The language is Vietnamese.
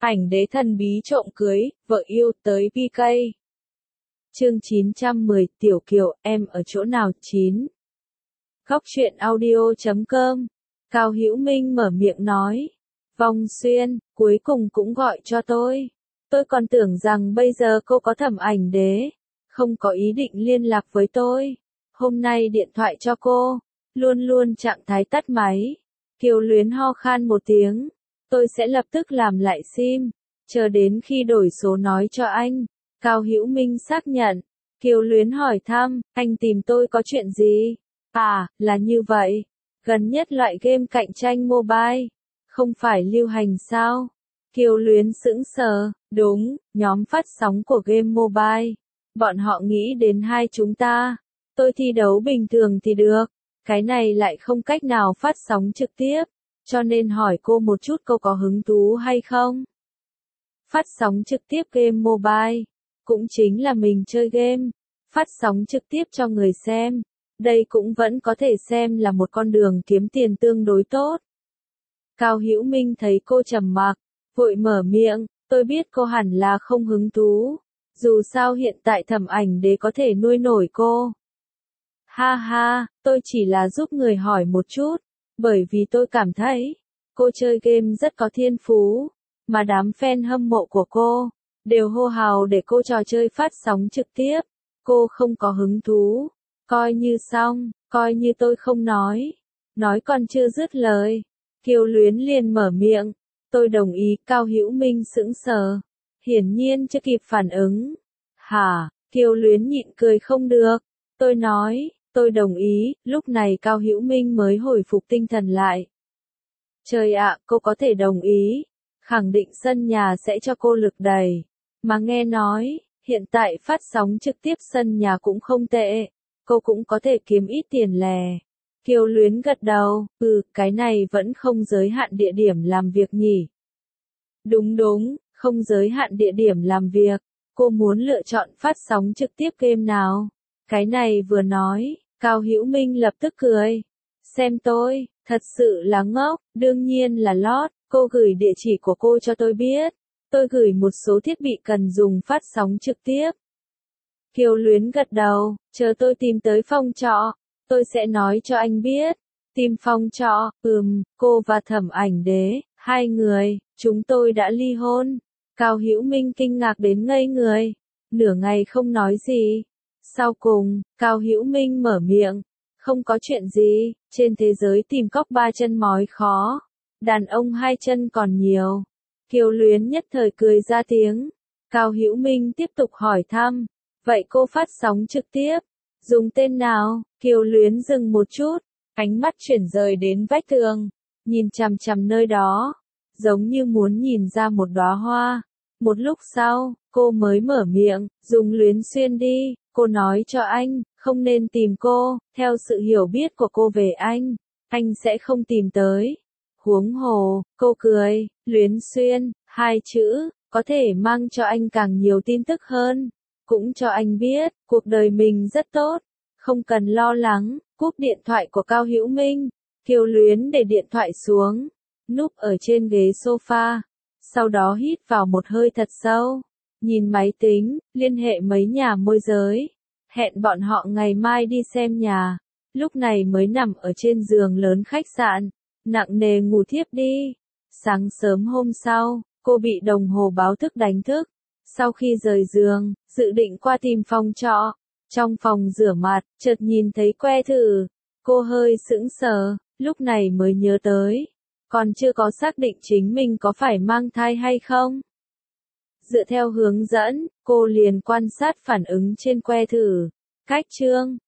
Ảnh đế thần bí trộm cưới, vợ yêu tới PK. Chương 910, Tiểu Kiều, em ở chỗ nào? 9. Góc truyện audio.com. Cao Hữu Minh mở miệng nói. Vong Xuyên, cuối cùng cũng gọi cho tôi. Tôi còn tưởng rằng bây giờ cô có Thẩm Ảnh Đế, không có ý định liên lạc với tôi. Hôm nay điện thoại cho cô, luôn luôn trạng thái tắt máy. Kiều Luyến ho khan một tiếng. Tôi sẽ lập tức làm lại sim, chờ đến khi đổi số nói cho anh. Cao Hữu Minh xác nhận. Kiều Luyến hỏi thăm, anh tìm tôi có chuyện gì? À, là như vậy. Gần nhất loại game cạnh tranh mobile, không phải lưu hành sao? Kiều Luyến sững sờ, đúng, nhóm phát sóng của game mobile. Bọn họ nghĩ đến hai chúng ta. Tôi thi đấu bình thường thì được, cái này lại không cách nào phát sóng trực tiếp. Cho nên hỏi cô một chút cô có hứng thú hay không? Phát sóng trực tiếp game mobile, cũng chính là mình chơi game, phát sóng trực tiếp cho người xem. Đây cũng vẫn có thể xem là một con đường kiếm tiền tương đối tốt. Cao Hữu Minh thấy cô trầm mặc, vội mở miệng, tôi biết cô hẳn là không hứng thú. Dù sao hiện tại Thẩm Ảnh Đế có thể nuôi nổi cô. Ha ha, tôi chỉ là giúp người hỏi một chút. Bởi vì tôi cảm thấy, cô chơi game rất có thiên phú, mà đám fan hâm mộ của cô, đều hô hào để cô trò chơi phát sóng trực tiếp. Cô không có hứng thú, coi như xong, coi như tôi không nói. Nói còn chưa dứt lời, Kiều Luyến liền mở miệng, tôi đồng ý. Cao Hữu Minh sững sờ, hiển nhiên chưa kịp phản ứng. Hả, Kiều Luyến nhịn cười không được, tôi nói. Tôi đồng ý, lúc này Cao Hữu Minh mới hồi phục tinh thần lại. Trời ạ, cô có thể đồng ý, khẳng định sân nhà sẽ cho cô lực đẩy. Mà nghe nói, hiện tại phát sóng trực tiếp sân nhà cũng không tệ, cô cũng có thể kiếm ít tiền lè. Kiều Luyến gật đầu, cái này vẫn không giới hạn địa điểm làm việc nhỉ. Đúng đúng, không giới hạn địa điểm làm việc, cô muốn lựa chọn phát sóng trực tiếp game nào. Cái này vừa nói, Cao Hữu Minh lập tức cười. Xem tôi, thật sự là ngốc, đương nhiên là lót, cô gửi địa chỉ của cô cho tôi biết. Tôi gửi một số thiết bị cần dùng phát sóng trực tiếp. Kiều Luyến gật đầu, chờ tôi tìm tới phòng trọ, tôi sẽ nói cho anh biết. Tìm phòng trọ, cô và Thẩm Ảnh Đế, hai người, chúng tôi đã ly hôn. Cao Hữu Minh kinh ngạc đến ngây người, nửa ngày không nói gì. Sau cùng, Cao Hữu Minh mở miệng, không có chuyện gì, trên thế giới tìm cóc ba chân mói khó, đàn ông hai chân còn nhiều. Kiều Luyến nhất thời cười ra tiếng. Cao Hữu Minh tiếp tục hỏi thăm, vậy cô phát sóng trực tiếp, dùng tên nào? Kiều Luyến dừng một chút, ánh mắt chuyển rời đến vách tường, nhìn chằm chằm nơi đó, giống như muốn nhìn ra một đóa hoa. Một lúc sau, cô mới mở miệng, dùng Luyến Xuyên đi. Cô nói cho anh, không nên tìm cô, theo sự hiểu biết của cô về anh sẽ không tìm tới. Huống hồ, cô cười, Luyến Xuyên, hai chữ, có thể mang cho anh càng nhiều tin tức hơn. Cũng cho anh biết, cuộc đời mình rất tốt, không cần lo lắng. Cúp điện thoại của Cao Hữu Minh, Kiều Luyến để điện thoại xuống, núp ở trên ghế sofa, sau đó hít vào một hơi thật sâu. Nhìn máy tính, liên hệ mấy nhà môi giới, hẹn bọn họ ngày mai đi xem nhà. Lúc này mới nằm ở trên giường lớn khách sạn, nặng nề ngủ thiếp đi. Sáng sớm hôm sau, cô bị đồng hồ báo thức đánh thức. Sau khi rời giường, dự định qua tìm phòng trọ. Trong phòng rửa mặt, chợt nhìn thấy que thử. Cô hơi sững sờ, lúc này mới nhớ tới. Còn chưa có xác định chính mình có phải mang thai hay không. Dựa theo hướng dẫn, cô liền quan sát phản ứng trên que thử. Cách chương